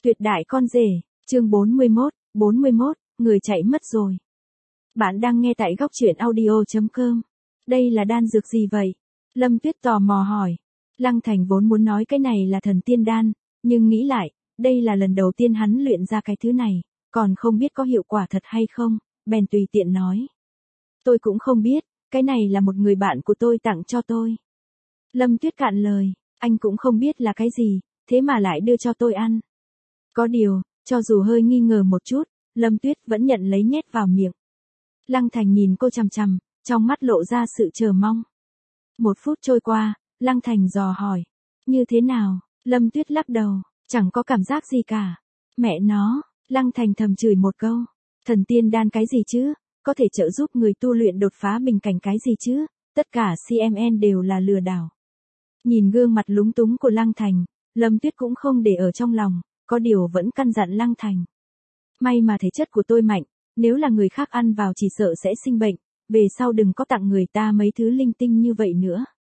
Tuyệt đại con rể, chương 41, người chạy mất rồi. Bạn đang nghe tại góc truyện audio.com. Đây là đan dược gì vậy? Lâm Tuyết tò mò hỏi. Lăng Thành vốn muốn nói cái này là thần tiên đan, nhưng nghĩ lại, đây là lần đầu tiên hắn luyện ra cái thứ này, còn không biết có hiệu quả thật hay không, bèn tùy tiện nói. Tôi cũng không biết, cái này là một người bạn của tôi tặng cho tôi. Lâm Tuyết cạn lời, anh cũng không biết là cái gì, thế mà lại đưa cho tôi ăn. Có điều, cho dù hơi nghi ngờ một chút, Lâm Tuyết vẫn nhận lấy nhét vào miệng. Lăng Thành nhìn cô chằm chằm, trong mắt lộ ra sự chờ mong. 1 phút trôi qua, Lăng Thành dò hỏi. Như thế nào? Lâm Tuyết lắc đầu, chẳng có cảm giác gì cả. Mẹ nó, Lăng Thành thầm chửi một câu. Thần tiên đan cái gì chứ? Có thể trợ giúp người tu luyện đột phá bình cảnh cái gì chứ? Tất cả CMN đều là lừa đảo. Nhìn gương mặt lúng túng của Lăng Thành, Lâm Tuyết cũng không để ở trong lòng, có điều vẫn căn dặn Lăng Thành. May mà thể chất của tôi mạnh, nếu là người khác ăn vào chỉ sợ sẽ sinh bệnh, về sau đừng có tặng người ta mấy thứ linh tinh như vậy nữa.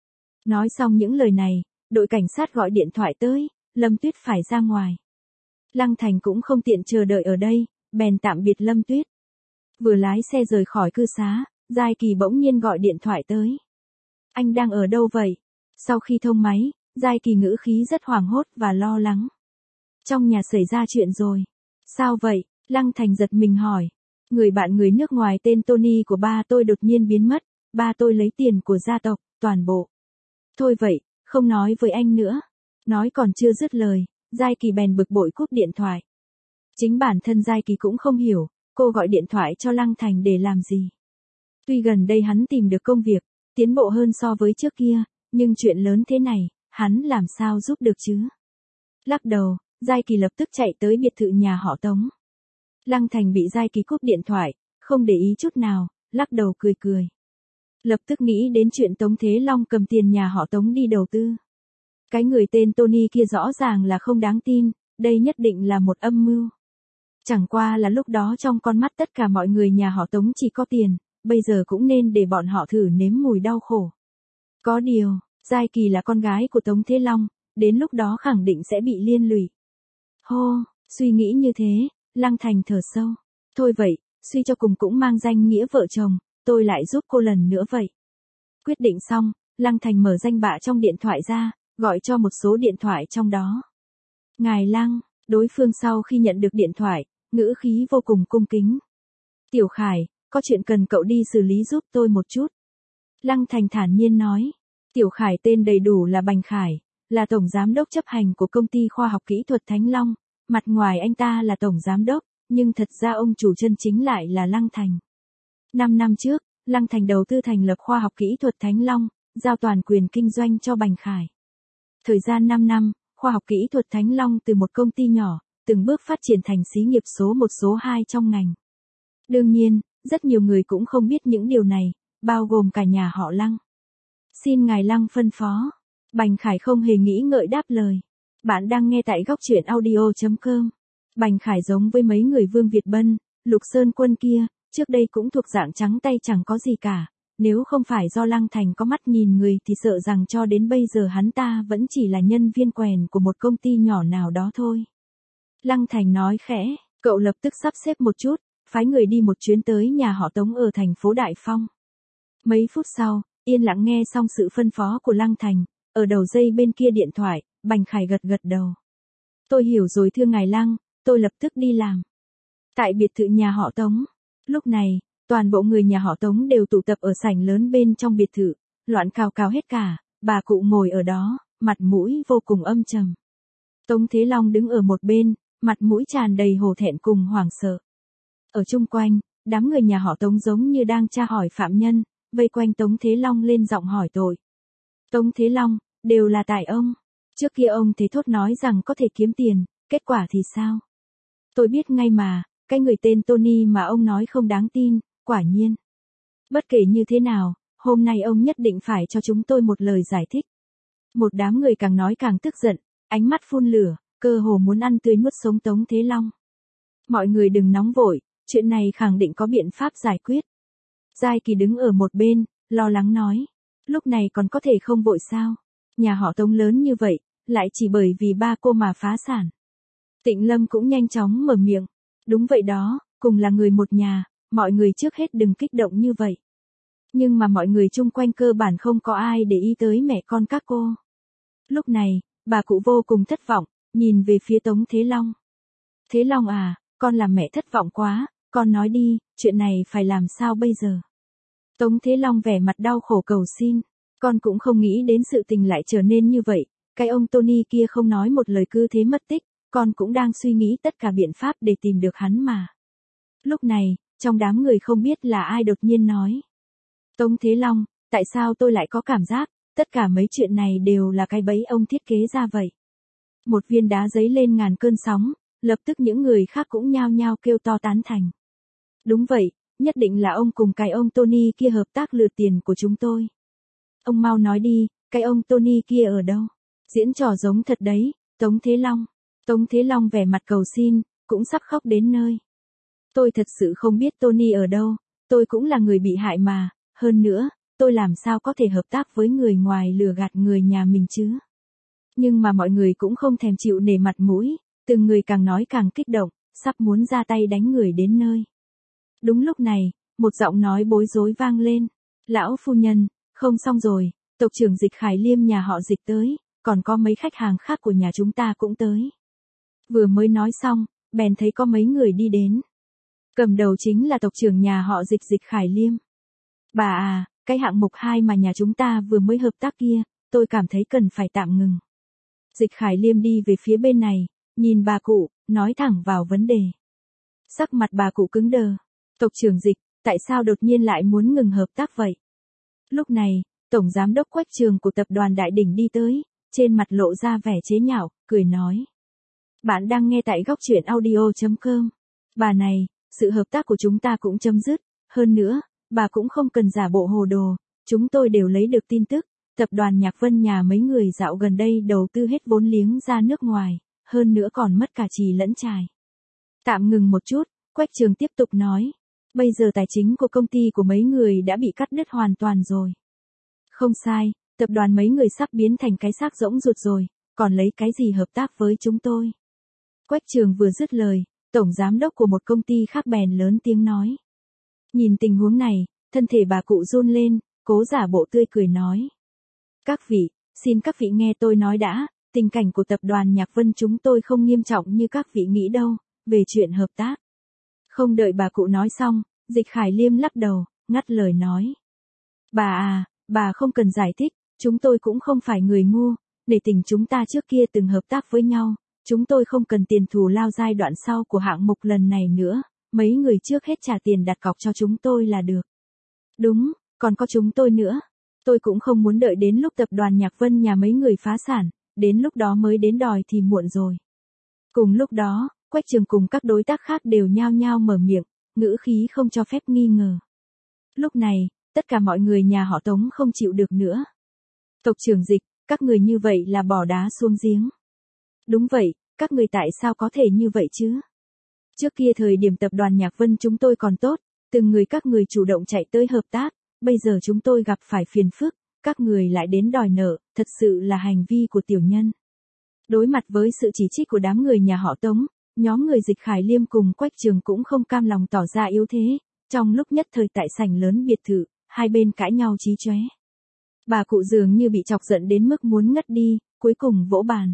Nói xong những lời này, đội cảnh sát gọi điện thoại tới, Lâm Tuyết phải ra ngoài. Lăng Thành cũng không tiện chờ đợi ở đây, bèn tạm biệt Lâm Tuyết. Vừa lái xe rời khỏi cư xá, Giai Kỳ bỗng nhiên gọi điện thoại tới. Anh đang ở đâu vậy? Sau khi thông máy, Giai Kỳ ngữ khí rất hoảng hốt và lo lắng. Trong nhà xảy ra chuyện rồi. Sao vậy? Lăng Thành giật mình hỏi. Người bạn người nước ngoài tên Tony của ba tôi đột nhiên biến mất, ba tôi lấy tiền của gia tộc, toàn bộ. Thôi vậy, không nói với anh nữa. Nói còn chưa dứt lời, Giai Kỳ bèn bực bội cúp điện thoại. Chính bản thân Giai Kỳ cũng không hiểu, cô gọi điện thoại cho Lăng Thành để làm gì. Tuy gần đây hắn tìm được công việc, tiến bộ hơn so với trước kia, nhưng chuyện lớn thế này, hắn làm sao giúp được chứ? Lắc đầu, Giai Kỳ lập tức chạy tới biệt thự nhà họ Tống. Lăng Thành bị Giai Kỳ cúp điện thoại, không để ý chút nào, lắc đầu cười cười. Lập tức nghĩ đến chuyện Tống Thế Long cầm tiền nhà họ Tống đi đầu tư. Cái người tên Tony kia rõ ràng là không đáng tin, đây nhất định là một âm mưu. Chẳng qua là lúc đó trong con mắt tất cả mọi người nhà họ Tống chỉ có tiền, bây giờ cũng nên để bọn họ thử nếm mùi đau khổ. Có điều, Giai Kỳ là con gái của Tống Thế Long, đến lúc đó khẳng định sẽ bị liên lụy. Hô, suy nghĩ như thế, Lăng Thành thở sâu. Thôi vậy, suy cho cùng cũng mang danh nghĩa vợ chồng, tôi lại giúp cô lần nữa vậy. Quyết định xong, Lăng Thành mở danh bạ trong điện thoại ra, gọi cho một số điện thoại trong đó. Ngài Lăng, đối phương sau khi nhận được điện thoại, ngữ khí vô cùng cung kính. Tiểu Khải, có chuyện cần cậu đi xử lý giúp tôi một chút. Lăng Thành thản nhiên nói. Tiểu Khải tên đầy đủ là Bành Khải, là tổng giám đốc chấp hành của công ty khoa học kỹ thuật Thánh Long. Mặt ngoài anh ta là tổng giám đốc, nhưng thật ra ông chủ chân chính lại là Lăng Thành. 5 năm trước, Lăng Thành đầu tư thành lập khoa học kỹ thuật Thánh Long, giao toàn quyền kinh doanh cho Bành Khải. Thời gian 5 năm, khoa học kỹ thuật Thánh Long từ một công ty nhỏ, từng bước phát triển thành xí nghiệp số 1 số 2 trong ngành. Đương nhiên, rất nhiều người cũng không biết những điều này, bao gồm cả nhà họ Lăng. Xin ngài Lăng phân phó. Bành Khải không hề nghĩ ngợi đáp lời. Bạn đang nghe tại góc truyện audio.com. Bành Khải giống với mấy người Vương Việt Bân, Lục Sơn Quân kia, trước đây cũng thuộc dạng trắng tay chẳng có gì cả. Nếu không phải do Lăng Thành có mắt nhìn người thì sợ rằng cho đến bây giờ hắn ta vẫn chỉ là nhân viên quèn của một công ty nhỏ nào đó thôi. Lăng Thành nói khẽ, cậu lập tức sắp xếp một chút, phái người đi một chuyến tới nhà họ Tống ở thành phố Đại Phong. Mấy phút sau, yên lặng nghe xong sự phân phó của Lăng Thành, ở đầu dây bên kia điện thoại, Bành Khải gật gật đầu. Tôi hiểu rồi thưa ngài Lăng, tôi lập tức đi làm. Tại biệt thự nhà họ Tống, lúc này, toàn bộ người nhà họ Tống đều tụ tập ở sảnh lớn bên trong biệt thự, loạn cào cào hết cả, bà cụ ngồi ở đó, mặt mũi vô cùng âm trầm. Tống Thế Long đứng ở một bên, mặt mũi tràn đầy hổ thẹn cùng hoảng sợ. Ở chung quanh, đám người nhà họ Tống giống như đang tra hỏi phạm nhân, vây quanh Tống Thế Long lên giọng hỏi tội. Tống Thế Long, đều là tại ông. Trước kia ông thế thốt nói rằng có thể kiếm tiền, kết quả thì sao? Tôi biết ngay mà, cái người tên Tony mà ông nói không đáng tin, quả nhiên. Bất kể như thế nào, hôm nay ông nhất định phải cho chúng tôi một lời giải thích. Một đám người càng nói càng tức giận, ánh mắt phun lửa, cơ hồ muốn ăn tươi nuốt sống Tống Thế Long. Mọi người đừng nóng vội, chuyện này khẳng định có biện pháp giải quyết. Giai Kỳ đứng ở một bên, lo lắng nói. Lúc này còn có thể không vội sao? Nhà họ Tống lớn như vậy, lại chỉ bởi vì ba cô mà phá sản. Tịnh Lâm cũng nhanh chóng mở miệng. Đúng vậy đó, cùng là người một nhà, mọi người trước hết đừng kích động như vậy. Nhưng mà mọi người chung quanh cơ bản không có ai để ý tới mẹ con các cô. Lúc này, bà cụ vô cùng thất vọng, nhìn về phía Tống Thế Long. Thế Long à, con làm mẹ thất vọng quá, con nói đi, chuyện này phải làm sao bây giờ? Tống Thế Long vẻ mặt đau khổ cầu xin, con cũng không nghĩ đến sự tình lại trở nên như vậy, cái ông Tony kia không nói một lời cứ thế mất tích, con cũng đang suy nghĩ tất cả biện pháp để tìm được hắn mà. Lúc này, trong đám người không biết là ai đột nhiên nói. Tống Thế Long, tại sao tôi lại có cảm giác, tất cả mấy chuyện này đều là cái bẫy ông thiết kế ra vậy? Một viên đá giấy lên ngàn cơn sóng, lập tức những người khác cũng nhao nhao kêu to tán thành. Đúng vậy, nhất định là ông cùng cái ông Tony kia hợp tác lừa tiền của chúng tôi. Ông mau nói đi, cái ông Tony kia ở đâu? Diễn trò giống thật đấy, Tống Thế Long. Tống Thế Long vẻ mặt cầu xin, cũng sắp khóc đến nơi. Tôi thật sự không biết Tony ở đâu, tôi cũng là người bị hại mà, hơn nữa, tôi làm sao có thể hợp tác với người ngoài lừa gạt người nhà mình chứ? Nhưng mà mọi người cũng không thèm chịu nể mặt mũi, từng người càng nói càng kích động, sắp muốn ra tay đánh người đến nơi. Đúng lúc này, một giọng nói bối rối vang lên. Lão phu nhân, không xong rồi, tộc trưởng Dịch Khải Liêm nhà họ Dịch tới, còn có mấy khách hàng khác của nhà chúng ta cũng tới. Vừa mới nói xong, bèn thấy có mấy người đi đến. Cầm đầu chính là tộc trưởng nhà họ Dịch Dịch Khải Liêm. Bà à, cái hạng mục 2 mà nhà chúng ta vừa mới hợp tác kia, tôi cảm thấy cần phải tạm ngừng. Dịch Khải Liêm đi về phía bên này, nhìn bà cụ, nói thẳng vào vấn đề. Sắc mặt bà cụ cứng đờ. Tộc trưởng Dịch, tại sao đột nhiên lại muốn ngừng hợp tác vậy? Lúc này, Tổng Giám đốc Quách Trường của tập đoàn Đại Đỉnh đi tới, trên mặt lộ ra vẻ chế nhạo, cười nói. Bạn đang nghe tại góc truyện audio.com. Bà này, sự hợp tác của chúng ta cũng chấm dứt, hơn nữa, bà cũng không cần giả bộ hồ đồ, chúng tôi đều lấy được tin tức, tập đoàn Nhạc Vân nhà mấy người dạo gần đây đầu tư hết vốn liếng ra nước ngoài, hơn nữa còn mất cả trì lẫn trài. Tạm ngừng một chút, Quách Trường tiếp tục nói. Bây giờ tài chính của công ty của mấy người đã bị cắt đứt hoàn toàn rồi. Không sai, tập đoàn mấy người sắp biến thành cái xác rỗng ruột rồi, còn lấy cái gì hợp tác với chúng tôi? Quách Trường vừa dứt lời, tổng giám đốc của một công ty khác bèn lớn tiếng nói. Nhìn tình huống này, thân thể bà cụ run lên, cố giả bộ tươi cười nói. Các vị, xin các vị nghe tôi nói đã, tình cảnh của tập đoàn Nhạc Vân chúng tôi không nghiêm trọng như các vị nghĩ đâu, về chuyện hợp tác. Không đợi bà cụ nói xong, Dịch Khải Liêm lắc đầu, ngắt lời nói. Bà à, bà không cần giải thích, chúng tôi cũng không phải người ngu, để tình chúng ta trước kia từng hợp tác với nhau, chúng tôi không cần tiền thù lao giai đoạn sau của hạng mục lần này nữa, mấy người trước hết trả tiền đặt cọc cho chúng tôi là được. Đúng, còn có chúng tôi nữa. Tôi cũng không muốn đợi đến lúc tập đoàn Nhạc Vân nhà mấy người phá sản, đến lúc đó mới đến đòi thì muộn rồi. Cùng lúc đó, Quách Trường cùng các đối tác khác đều nhao nhao mở miệng, ngữ khí không cho phép nghi ngờ. Lúc này, tất cả mọi người nhà họ Tống không chịu được nữa. Tộc trưởng Dịch, các người như vậy là bỏ đá xuống giếng. Đúng vậy, các người tại sao có thể như vậy chứ? Trước kia thời điểm tập đoàn Nhạc Vân chúng tôi còn tốt, từng người các người chủ động chạy tới hợp tác, bây giờ chúng tôi gặp phải phiền phức, các người lại đến đòi nợ, thật sự là hành vi của tiểu nhân. Đối mặt với sự chỉ trích của đám người nhà họ Tống, nhóm người Dịch Khải Liêm cùng Quách Trường cũng không cam lòng tỏ ra yếu thế, trong lúc nhất thời tại sảnh lớn biệt thự, hai bên cãi nhau chí chóe. Bà cụ dường như bị chọc giận đến mức muốn ngất đi, cuối cùng vỗ bàn.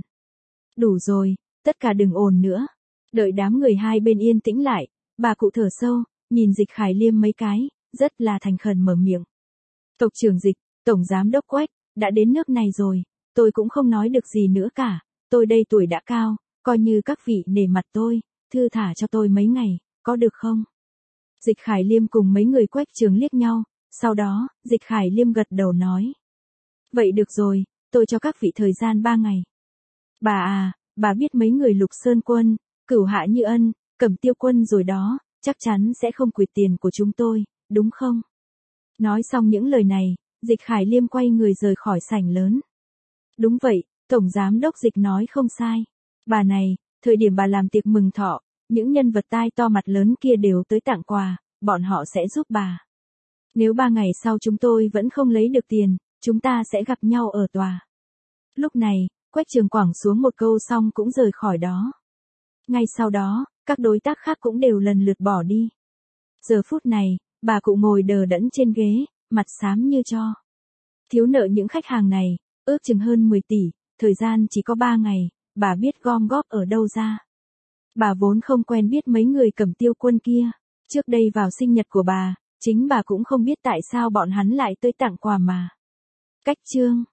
Đủ rồi, tất cả đừng ồn nữa. Đợi đám người hai bên yên tĩnh lại, bà cụ thở sâu, nhìn Dịch Khải Liêm mấy cái, rất là thành khẩn mở miệng. Tộc trưởng Dịch, Tổng Giám đốc Quách, đã đến nước này rồi, tôi cũng không nói được gì nữa cả, tôi đây tuổi đã cao, coi như các vị nể mặt tôi, thư thả cho tôi mấy ngày, có được không? Dịch Khải Liêm cùng mấy người Quách Trường liếc nhau, sau đó, Dịch Khải Liêm gật đầu nói. Vậy được rồi, tôi cho các vị thời gian 3 ngày. Bà à, bà biết mấy người Lục Sơn Quân, Cửu Hạ Như Ân, Cẩm Tiêu Quân rồi đó, chắc chắn sẽ không quỵt tiền của chúng tôi, đúng không? Nói xong những lời này, Dịch Khải Liêm quay người rời khỏi sảnh lớn. Đúng vậy, Tổng Giám đốc Dịch nói không sai. Bà này, thời điểm bà làm tiệc mừng thọ, những nhân vật tai to mặt lớn kia đều tới tặng quà, bọn họ sẽ giúp bà. Nếu 3 ngày sau chúng tôi vẫn không lấy được tiền, chúng ta sẽ gặp nhau ở tòa. Lúc này, Quách Trường Quảng xuống một câu xong cũng rời khỏi đó. Ngay sau đó, các đối tác khác cũng đều lần lượt bỏ đi. Giờ phút này, bà cụ ngồi đờ đẫn trên ghế, mặt xám như tro. Thiếu nợ những khách hàng này, ước chừng hơn 10 tỷ, thời gian chỉ có 3 ngày, bà biết gom góp ở đâu ra. Bà vốn không quen biết mấy người Cẩm Tiêu Quân kia, trước đây vào sinh nhật của bà, chính bà cũng không biết tại sao bọn hắn lại tới tặng quà mà. Cách chương